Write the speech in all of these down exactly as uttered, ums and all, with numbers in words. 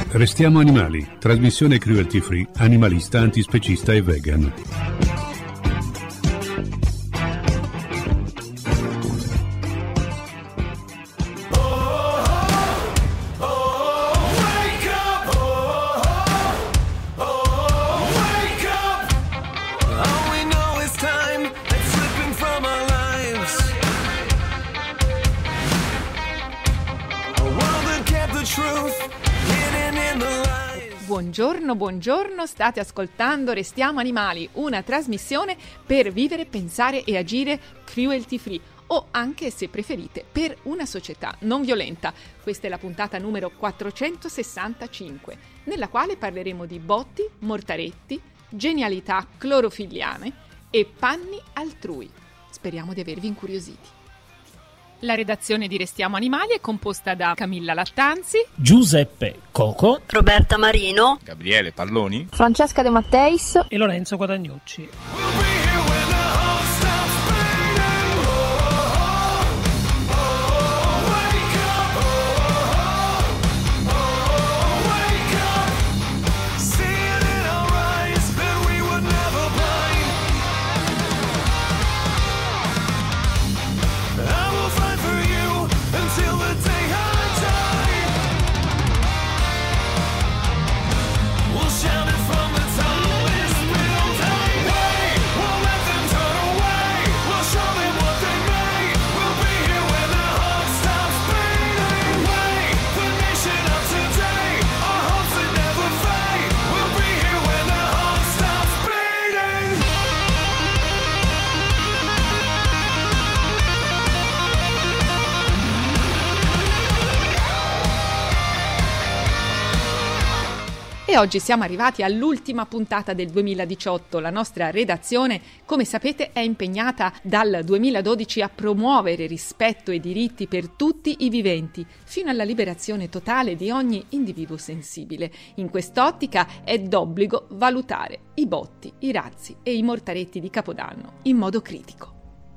Restiamo animali, trasmissione cruelty free, animalista, antispecista e vegan. Buongiorno, buongiorno, state ascoltando Restiamo Animali, una trasmissione per vivere, pensare e agire cruelty free, o anche, se preferite, per una società non violenta. Questa è la puntata numero quattrocentosessantacinque, nella quale parleremo di botti, mortaretti, genialità clorofilliane e panni altrui. Speriamo di avervi incuriositi. La redazione di Restiamo Animali è composta da Camilla Lattanzi, Giuseppe Coco, Roberta Marino, Gabriele Palloni, Francesca De Matteis e Lorenzo Guadagnucci. E oggi siamo arrivati all'ultima puntata del duemiladiciotto. La nostra redazione, come sapete, è impegnata dal duemiladodici a promuovere rispetto e diritti per tutti i viventi, fino alla liberazione totale di ogni individuo sensibile. In quest'ottica è d'obbligo valutare i botti, i razzi e i mortaretti di Capodanno in modo critico.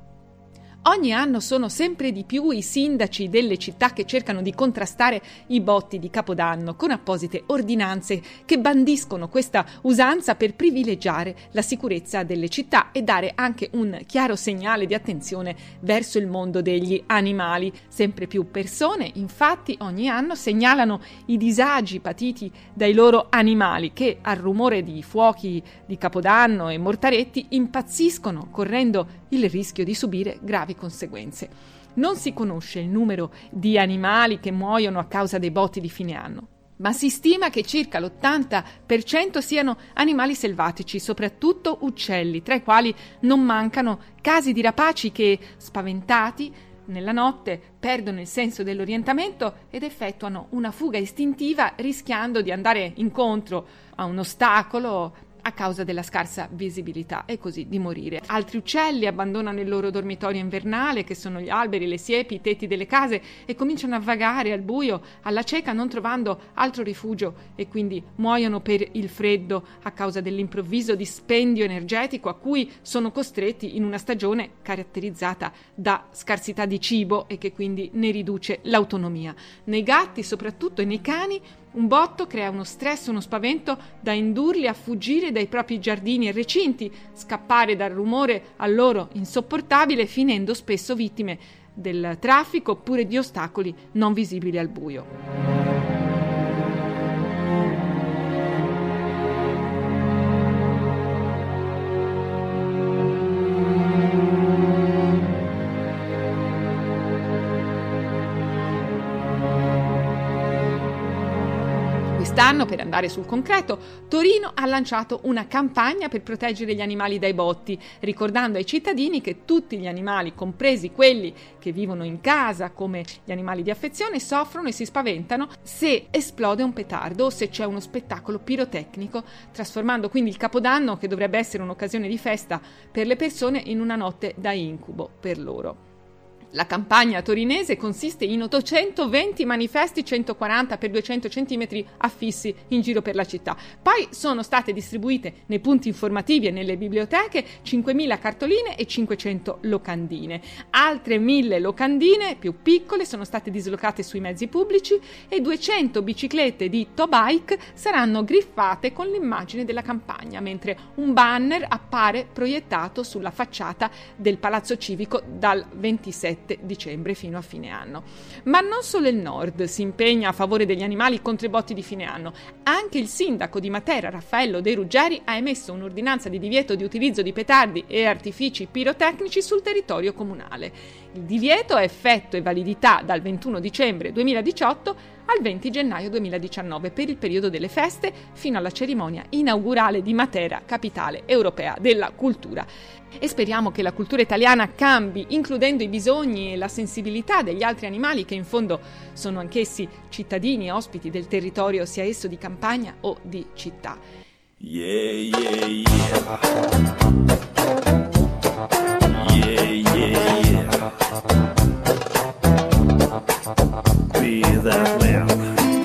Ogni anno sono sempre di più i sindaci delle città che cercano di contrastare i botti di Capodanno con apposite ordinanze che bandiscono questa usanza per privilegiare la sicurezza delle città e dare anche un chiaro segnale di attenzione verso il mondo degli animali. Sempre più persone, infatti, ogni anno segnalano i disagi patiti dai loro animali che, al rumore di fuochi di Capodanno e mortaretti, impazziscono, correndo il rischio di subire gravi conseguenze. Non si conosce il numero di animali che muoiono a causa dei botti di fine anno, ma si stima che circa l'ottanta per cento siano animali selvatici, soprattutto uccelli, tra i quali non mancano casi di rapaci che, spaventati, nella notte perdono il senso dell'orientamento ed effettuano una fuga istintiva rischiando di andare incontro a un ostacolo a causa della scarsa visibilità e così di morire. Altri uccelli abbandonano il loro dormitorio invernale, che sono gli alberi, le siepi, i tetti delle case, e cominciano a vagare al buio, alla cieca, non trovando altro rifugio, e quindi muoiono per il freddo a causa dell'improvviso dispendio energetico a cui sono costretti in una stagione caratterizzata da scarsità di cibo e che quindi ne riduce l'autonomia. Nei gatti soprattutto e nei cani un botto crea uno stress, uno spavento da indurli a fuggire dai propri giardini e recinti, scappare dal rumore a loro insopportabile, finendo spesso vittime del traffico oppure di ostacoli non visibili al buio. Quest'anno, per andare sul concreto, Torino ha lanciato una campagna per proteggere gli animali dai botti, ricordando ai cittadini che tutti gli animali, compresi quelli che vivono in casa come gli animali di affezione, soffrono e si spaventano se esplode un petardo o se c'è uno spettacolo pirotecnico, trasformando quindi il Capodanno, che dovrebbe essere un'occasione di festa per le persone, in una notte da incubo per loro. La campagna torinese consiste in ottocentoventi manifesti centoquaranta per duecento centimetri affissi in giro per la città. Poi sono state distribuite nei punti informativi e nelle biblioteche cinquemila cartoline e cinquecento locandine. Altre mille locandine più piccole sono state dislocate sui mezzi pubblici e duecento biciclette di Tobike saranno griffate con l'immagine della campagna, mentre un banner appare proiettato sulla facciata del Palazzo Civico dal ventisette dicembre fino a fine anno. Ma non solo il Nord si impegna a favore degli animali con tre botti di fine anno. Anche il sindaco di Matera, Raffaello De Ruggeri, ha emesso un'ordinanza di divieto di utilizzo di petardi e artifici pirotecnici sul territorio comunale. Il divieto ha effetto e validità dal ventuno dicembre duemiladiciotto al venti gennaio duemiladiciannove per il periodo delle feste fino alla cerimonia inaugurale di Matera, capitale europea della cultura. E speriamo che la cultura italiana cambi, includendo i bisogni e la sensibilità degli altri animali che in fondo sono anch'essi cittadini e ospiti del territorio, sia esso di campagna o di città. Yeah, yeah, yeah. Yeah, yeah, yeah. Be that man.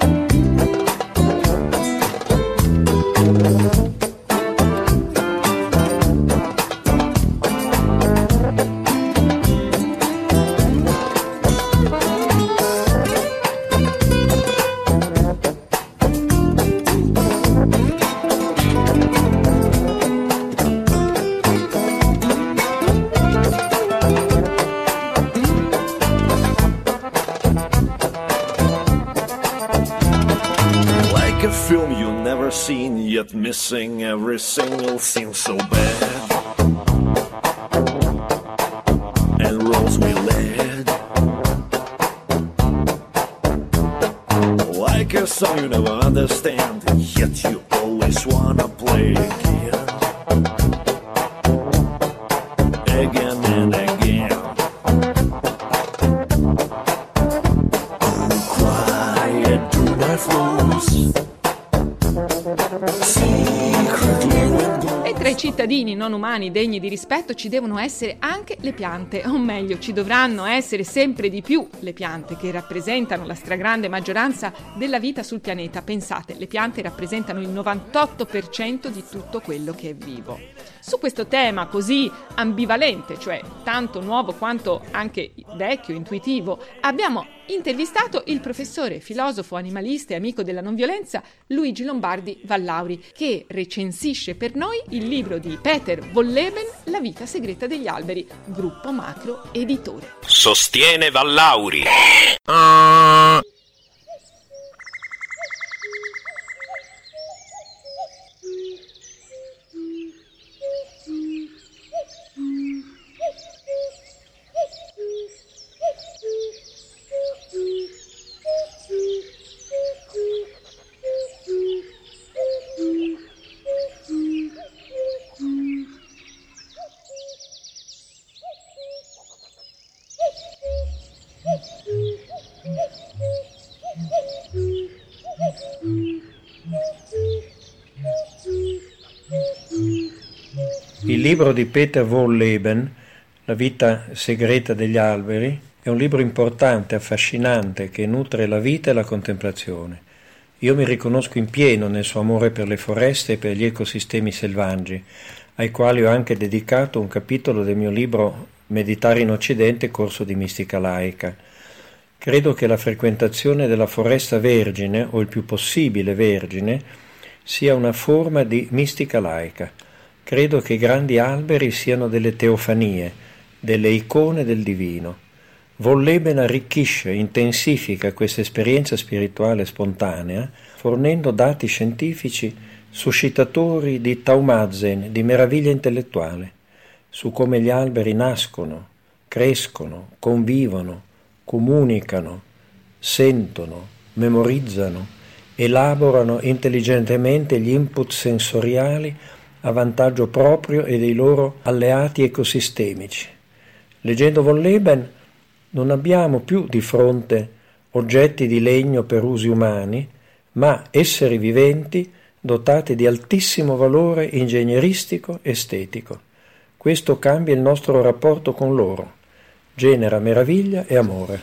Film you never seen, yet missing every single scene so bad. And roads we led, like a song you never understand, yet you always wanna play again, again and again. Oh, quiet to my flows. E tra i cittadini non umani degni di rispetto ci devono essere anche le piante, o meglio, ci dovranno essere sempre di più le piante, che rappresentano la stragrande maggioranza della vita sul pianeta. Pensate, le piante rappresentano il novantotto per cento di tutto quello che è vivo. Su questo tema così ambivalente, cioè tanto nuovo quanto anche vecchio, intuitivo, abbiamo intervistato il professore, filosofo, animalista e amico della non violenza Luigi Lombardi Vallauri, che recensisce per noi il libro di Peter Wohlleben, La vita segreta degli alberi, gruppo Macro Editore. Sostiene Vallauri. Il libro di Peter Wohlleben, La vita segreta degli alberi, è un libro importante, affascinante, che nutre la vita e la contemplazione. Io mi riconosco in pieno nel suo amore per le foreste e per gli ecosistemi selvaggi, ai quali ho anche dedicato un capitolo del mio libro Meditare in Occidente, corso di mistica laica. Credo che la frequentazione della foresta vergine, o il più possibile vergine, sia una forma di mistica laica. Credo che i grandi alberi siano delle teofanie, delle icone del divino. Wohlleben arricchisce, intensifica questa esperienza spirituale spontanea, fornendo dati scientifici suscitatori di taumatzen, di meraviglia intellettuale, su come gli alberi nascono, crescono, convivono, comunicano, sentono, memorizzano, elaborano intelligentemente gli input sensoriali a vantaggio proprio e dei loro alleati ecosistemici. Leggendo Wohlleben non abbiamo più di fronte oggetti di legno per usi umani, ma esseri viventi dotati di altissimo valore ingegneristico estetico. Questo cambia il nostro rapporto con loro. genera meraviglia e amore.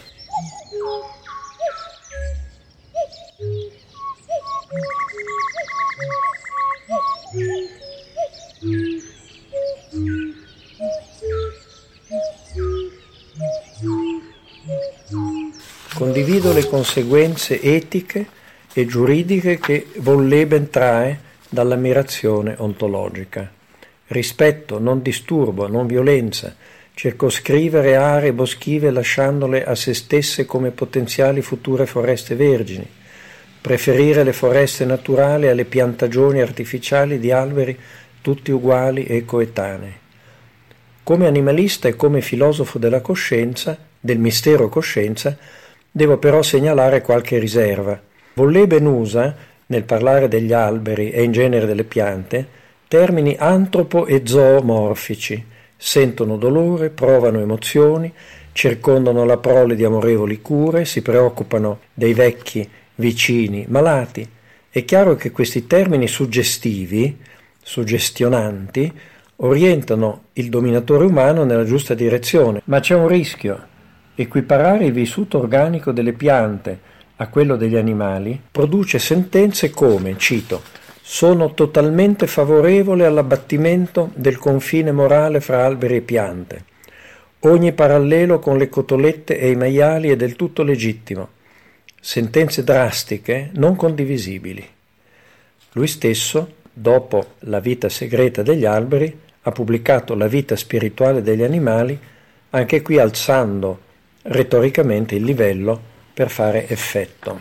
Condivido le conseguenze etiche e giuridiche che von Leben trae dall'ammirazione ontologica. Rispetto, non disturbo, non violenza, circoscrivere aree boschive lasciandole a se stesse come potenziali future foreste vergini, preferire le foreste naturali alle piantagioni artificiali di alberi tutti uguali e coetanei. Come animalista e come filosofo della coscienza, del mistero coscienza, devo però segnalare qualche riserva. Von Leben usa, nel parlare degli alberi e in genere delle piante, termini antropo e zoomorfici. Sentono dolore, provano emozioni, circondano la prole di amorevoli cure, si preoccupano dei vecchi vicini malati. È chiaro che questi termini suggestivi, suggestionanti, orientano il dominatore umano nella giusta direzione, ma c'è un rischio. Equiparare il vissuto organico delle piante a quello degli animali produce sentenze come, cito, sono totalmente favorevole all'abbattimento del confine morale fra alberi e piante. Ogni parallelo con le cotolette e i maiali è del tutto legittimo. Sentenze drastiche, non condivisibili. Lui stesso, dopo La vita segreta degli alberi, ha pubblicato La vita spirituale degli animali, anche qui alzando retoricamente il livello per fare effetto.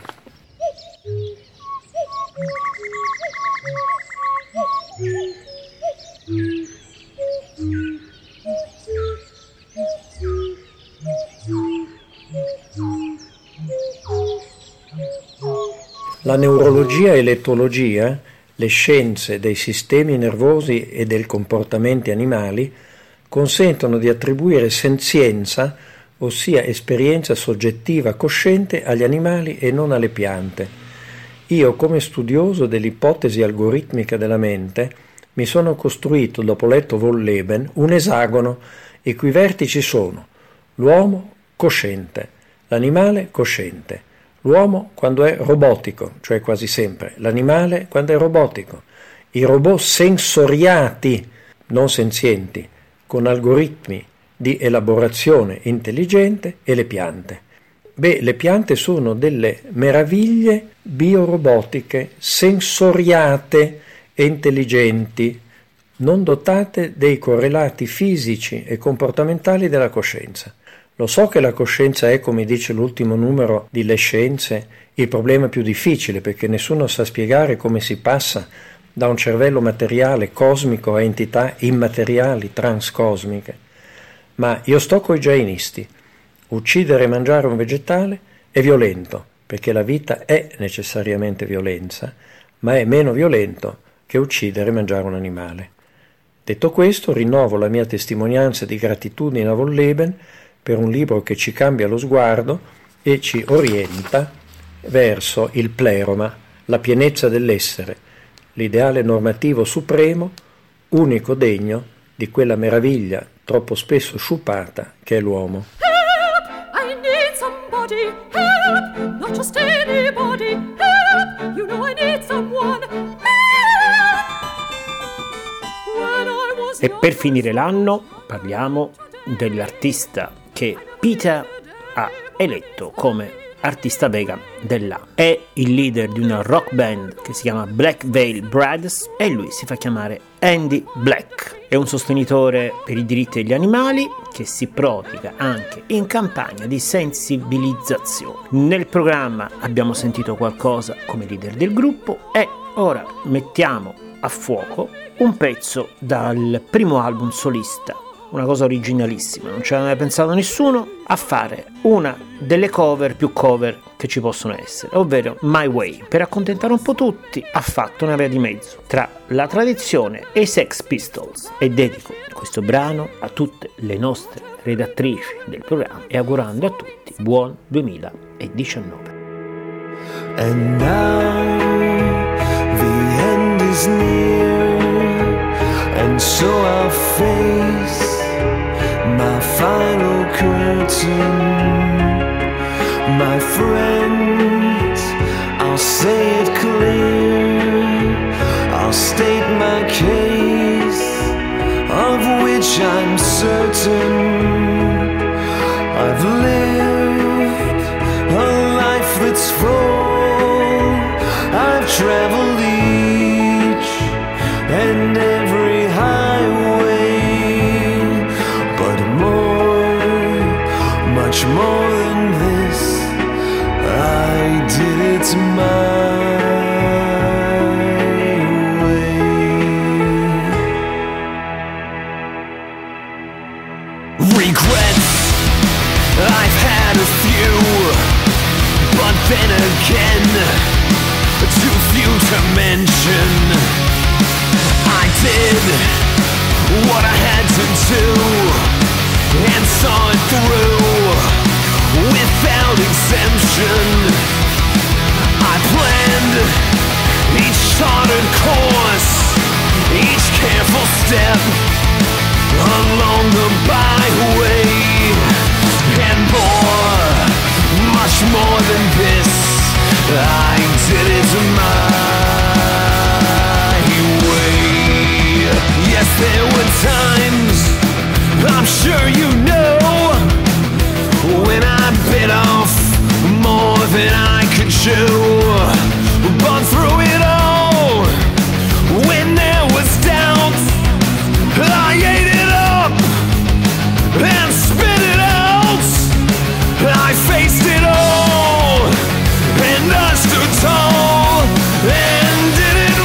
La neurologia e l'etologia, le scienze dei sistemi nervosi e dei comportamenti animali, consentono di attribuire senzienza, ossia esperienza soggettiva cosciente, agli animali e non alle piante. Io, come studioso dell'ipotesi algoritmica della mente, mi sono costruito, dopo letto von Leben, un esagono i cui vertici sono l'uomo cosciente, l'animale cosciente, l'uomo quando è robotico, cioè quasi sempre, l'animale quando è robotico, i robot sensoriati, non senzienti, con algoritmi di elaborazione intelligente e le piante. Beh, le piante sono delle meraviglie biorobotiche, sensoriate e intelligenti, non dotate dei correlati fisici e comportamentali della coscienza. Lo so che la coscienza è, come dice l'ultimo numero di Le Scienze, il problema più difficile, perché nessuno sa spiegare come si passa da un cervello materiale cosmico a entità immateriali transcosmiche. Ma io sto coi jainisti. Uccidere e mangiare un vegetale è violento, perché la vita è necessariamente violenza, ma è meno violento che uccidere e mangiare un animale. Detto questo, rinnovo la mia testimonianza di gratitudine a von Leben per un libro che ci cambia lo sguardo e ci orienta verso il pleroma, la pienezza dell'essere, l'ideale normativo supremo, unico degno di quella meraviglia troppo spesso sciupata che è l'uomo. Help! I need somebody! Help! Not just anybody! Help! You know I need someone! Help! When I was E per finire l'anno parliamo dell'artista che Peter ha eletto come artista vegan dell'anno. È il leader di una rock band che si chiama Black Veil Brides e lui si fa chiamare Andy Black. È un sostenitore per i diritti degli animali che si prodiga anche in campagna di sensibilizzazione. Nel programma abbiamo sentito qualcosa come leader del gruppo e ora mettiamo a fuoco un pezzo dal primo album solista. Una cosa originalissima, non ci aveva mai pensato nessuno a fare una delle cover più cover che ci possono essere, ovvero My Way. Per accontentare un po' tutti ha fatto una via di mezzo tra la tradizione e i Sex Pistols e dedico questo brano a tutte le nostre redattrici del programma e augurando a tutti buon duemiladiciannove. And now the end is near, and so I'll face my final curtain. state my case, of which I'm certain. I've lived a life that's full. I've traveled each and every highway, but more, much more than this, I did it my way. Regrets, I've had a few, but then again, too few to mention. I did what I had to do and saw it through without exemption. I planned each charted course, each careful step along the byway, and more, much more than this, I did it my way. Yes, there were times, I'm sure you know, when I bit off more than I could chew. But through it all, when there was doubt, I ate it up and spit it out. I faced it all, and I stood tall and did it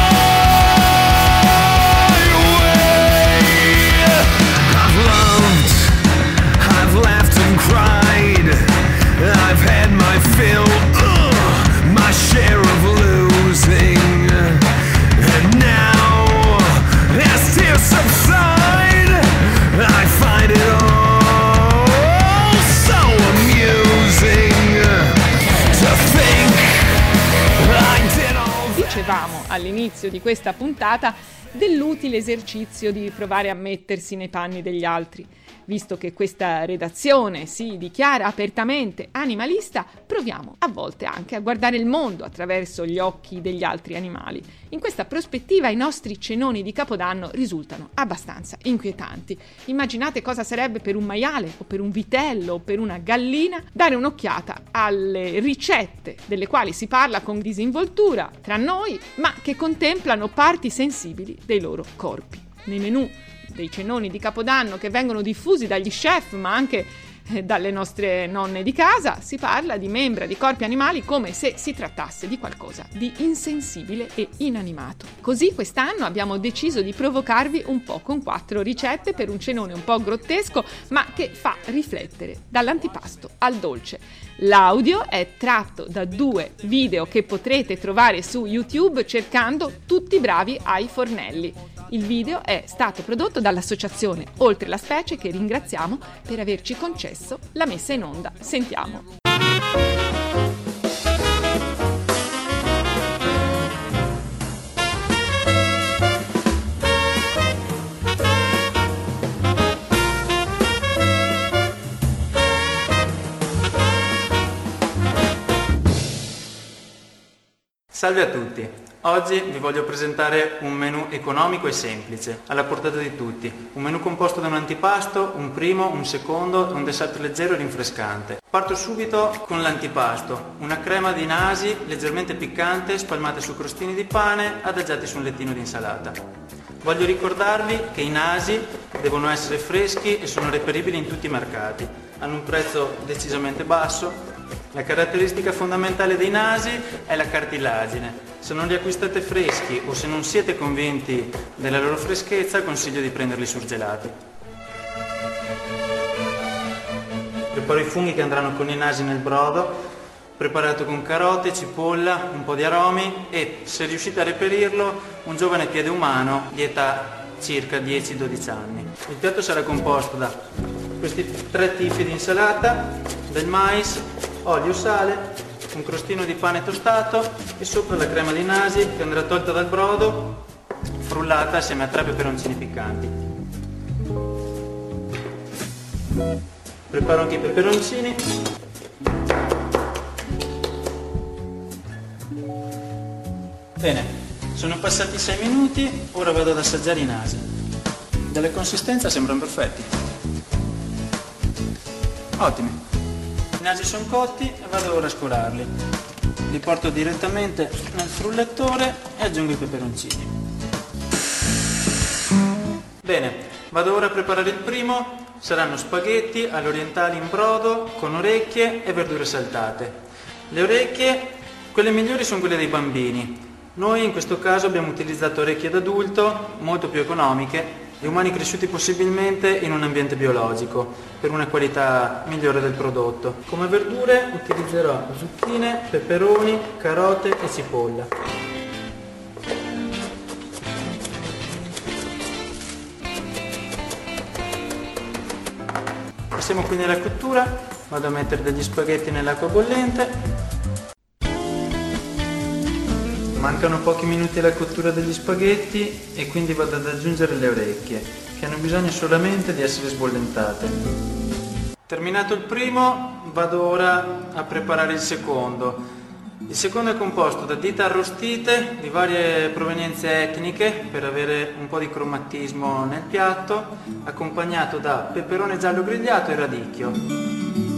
my way. I've loved, I've laughed and cried, I've had my fill, uh, my share of losing, and now as tears subside, I find it all so amusing to think I did all that. Dicevamo all'inizio di questa puntata dell'utile esercizio di provare a mettersi nei panni degli altri. Visto che questa redazione si dichiara apertamente animalista, proviamo a volte anche a guardare il mondo attraverso gli occhi degli altri animali. In questa prospettiva i nostri cenoni di Capodanno risultano abbastanza inquietanti. Immaginate cosa sarebbe per un maiale o per un vitello o per una gallina dare un'occhiata alle ricette delle quali si parla con disinvoltura tra noi, ma che contemplano parti sensibili dei loro corpi. Nei menù dei cenoni di Capodanno che vengono diffusi dagli chef ma anche eh, dalle nostre nonne di casa si parla di membra di corpi animali come se si trattasse di qualcosa di insensibile e inanimato. Così quest'anno abbiamo deciso di provocarvi un po' con quattro ricette per un cenone un po' grottesco ma che fa riflettere dall'antipasto al dolce. L'audio è tratto da due video che potrete trovare su YouTube cercando Tutti bravi ai fornelli. Il video è stato prodotto dall'associazione Oltre la Specie, che ringraziamo per averci concesso la messa in onda. Sentiamo. Salve a tutti, oggi vi voglio presentare un menù economico e semplice, alla portata di tutti. Un menù composto da un antipasto, un primo, un secondo e un dessert leggero e rinfrescante. Parto subito con l'antipasto, una crema di nasi leggermente piccante spalmata su crostini di pane adagiati su un lettino di insalata. Voglio ricordarvi che i nasi devono essere freschi e sono reperibili in tutti i mercati. Hanno un prezzo decisamente basso. La caratteristica fondamentale dei nasi è la cartilagine. Se non li acquistate freschi o se non siete convinti della loro freschezza, consiglio di prenderli surgelati. Preparo i funghi che andranno con i nasi nel brodo, preparato con carote, cipolla, un po' di aromi e, se riuscite a reperirlo, un giovane piede umano di età circa dieci dodici anni. Il piatto sarà composto da questi tre tipi di insalata, del mais, olio, sale, un crostino di pane tostato e sopra la crema di nasi che andrà tolta dal brodo, frullata assieme a tre peperoncini piccanti. Preparo anche i peperoncini. Bene, Sono passati sei minuti, ora vado ad assaggiare i nasi. Dalla consistenza sembrano perfetti. Ottimi. I nasi sono cotti e vado ora a scolarli. Li porto direttamente nel frullatore e aggiungo i peperoncini. Bene, vado ora a preparare il primo. Saranno spaghetti all'orientale in brodo con orecchie e verdure saltate. Le orecchie, quelle migliori sono quelle dei bambini. Noi in questo caso abbiamo utilizzato orecchie d'adulto, molto più economiche, e umani cresciuti possibilmente in un ambiente biologico, per una qualità migliore del prodotto. Come verdure utilizzerò zucchine, peperoni, carote e cipolla. Passiamo quindi alla cottura. Vado a mettere degli spaghetti nell'acqua bollente. Mancano pochi minuti alla cottura degli spaghetti e quindi vado ad aggiungere le orecchie, che hanno bisogno solamente di essere sbollentate. Terminato il primo, vado ora a preparare il secondo. Il secondo è composto da dita arrostite di varie provenienze etniche per avere un po' di cromatismo nel piatto, accompagnato da peperone giallo grigliato e radicchio.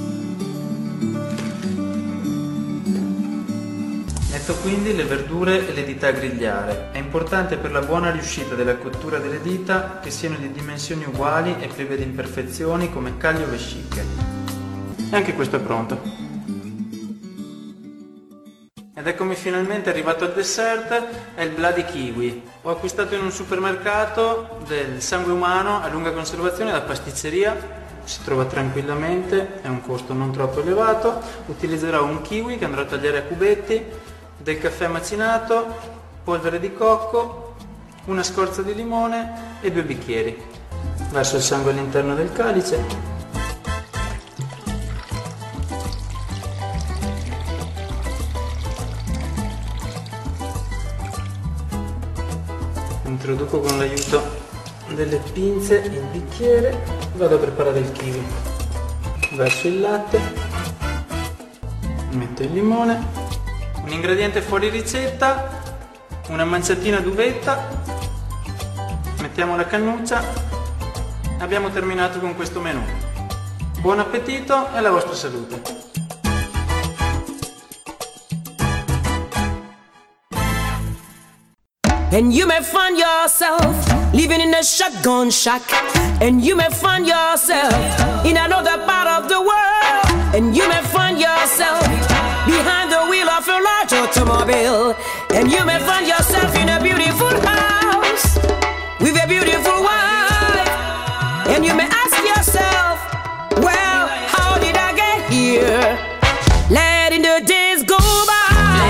Metto quindi le verdure e le dita a grigliare. È importante per la buona riuscita della cottura delle dita che siano di dimensioni uguali e prive di imperfezioni come cagli o vesciche. E anche questo è pronto. Ed eccomi finalmente arrivato al dessert, è il Bloody Kiwi. Ho acquistato in un supermercato del sangue umano a lunga conservazione da pasticceria. Si trova tranquillamente, è un costo non troppo elevato. Utilizzerò un kiwi che andrò a tagliare a cubetti, del caffè macinato, polvere di cocco, una scorza di limone e due bicchieri. Verso il sangue all'interno del calice. Introduco con l'aiuto delle pinze il bicchiere, vado a preparare il kiwi. Verso il latte, metto il limone. Un ingrediente fuori ricetta, una manciatina d'uvetta, mettiamo la cannuccia, abbiamo terminato con questo menù. Buon appetito e alla vostra salute! And you may find yourself living in a shotgun shack, and you may find yourself in another part of the world, and you may find yourself behind the wheel of a large automobile, and you may find yourself in a beautiful house with a beautiful wife, and you may ask yourself, well, how did I get here? Letting the days go by,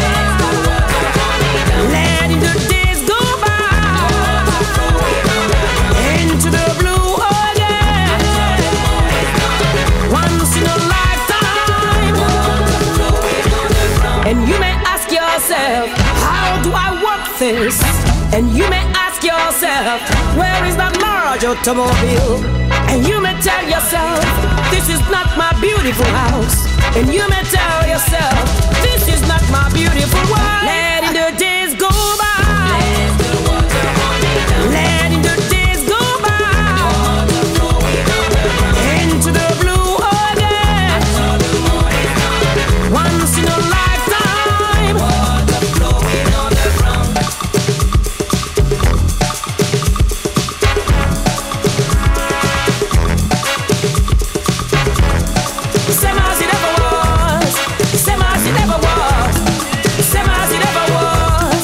letting the days go by into the blue again, once in a lifetime. And you may ask yourself, how do I work this? And you may ask yourself, where is that large automobile? And you may tell yourself, this is not my beautiful house. And you may tell yourself, this is not my beautiful world. Letting the days go by, letting the days go by into the blue again, once in a lifetime. Same as it ever was, same as it ever was, same as it ever was.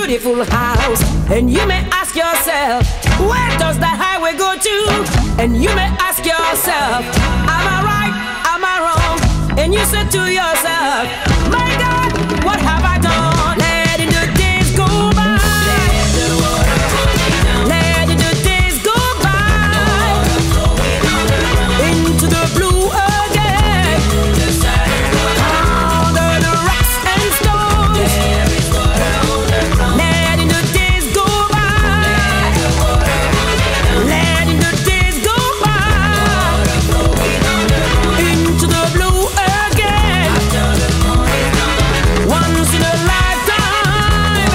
beautiful house. And you may ask yourself, where does the highway go to? And you may ask yourself, am I right, am I wrong? And you say to yourself, my God, what have I done? Letting the days go by, letting the days go by, into the blue again, under the rocks and stones, letting the days go by, letting the days go by, into the blue again, once in a lifetime.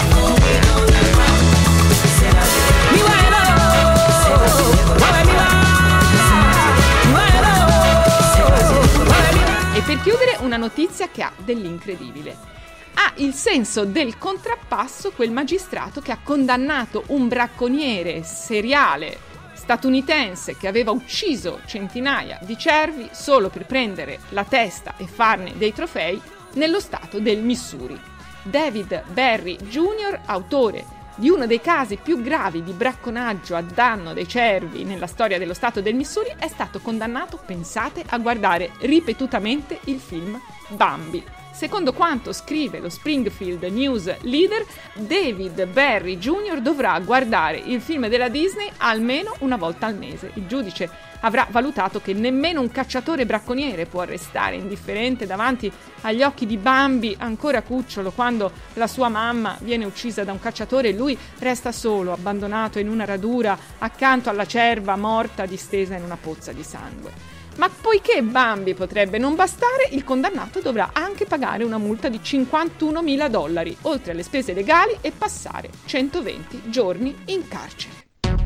Mi vuelo, muove mi va, mi vuelo, muove mi va. E per chiudere una notizia che ha dell'incredibile. Ha il senso del contrappasso quel magistrato che ha condannato un bracconiere seriale statunitense che aveva ucciso centinaia di cervi solo per prendere la testa e farne dei trofei nello stato del Missouri. David Berry junior, autore di uno dei casi più gravi di bracconaggio a danno dei cervi nella storia dello stato del Missouri, è stato condannato, pensate, a guardare ripetutamente il film Bambi. Secondo quanto scrive lo Springfield News Leader, David Berry junior dovrà guardare il film della Disney almeno una volta al mese. Il giudice avrà valutato che nemmeno un cacciatore bracconiere può restare indifferente davanti agli occhi di Bambi, ancora cucciolo, quando la sua mamma viene uccisa da un cacciatore e lui resta solo, abbandonato in una radura accanto alla cerva morta distesa in una pozza di sangue. Ma poiché Bambi potrebbe non bastare, il condannato dovrà anche pagare una multa di cinquantunomila dollari, oltre alle spese legali, e passare centoventi giorni in carcere.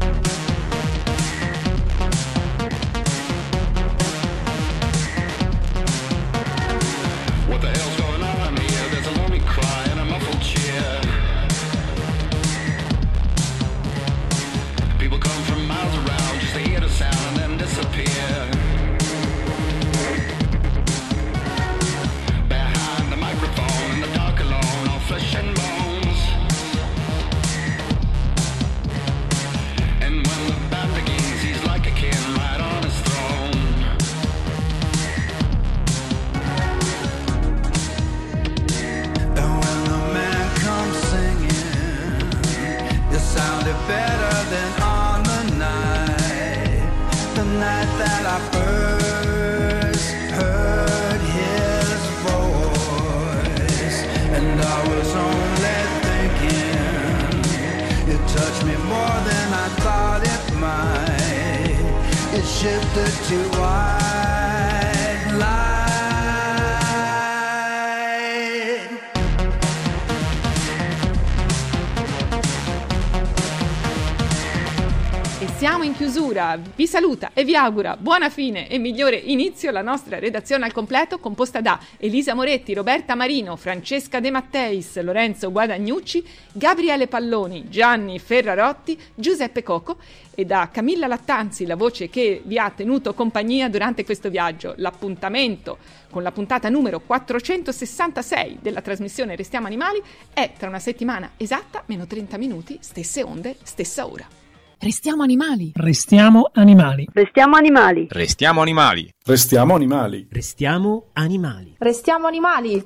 What the hell's going on here? There's a lonely cry and a muffled cheer. People come from miles around just to hear the sound and then disappear. Behind the microphone, in the dark alone, all flesh and bones. And when the band begins, he's like a king right on his throne. Sounded better than on the night, the night that I first heard his voice. And I was only thinking, it touched me more than I thought it might. It shifted to white light. Siamo in chiusura, vi saluta e vi augura buona fine e migliore inizio la nostra redazione al completo, composta da Elisa Moretti, Roberta Marino, Francesca De Matteis, Lorenzo Guadagnucci, Gabriele Palloni, Gianni Ferrarotti, Giuseppe Coco, e da Camilla Lattanzi, la voce che vi ha tenuto compagnia durante questo viaggio. L'appuntamento con la puntata numero quattrocentosessantasei della trasmissione Restiamo Animali è tra una settimana esatta, meno trenta minuti, stesse onde, stessa ora. Restiamo animali. Restiamo animali. Restiamo animali. Restiamo animali. Restiamo animali. Restiamo animali. Restiamo animali.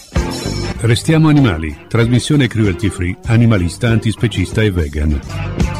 Restiamo animali. Trasmissione cruelty free, animalista, antispecista e vegan.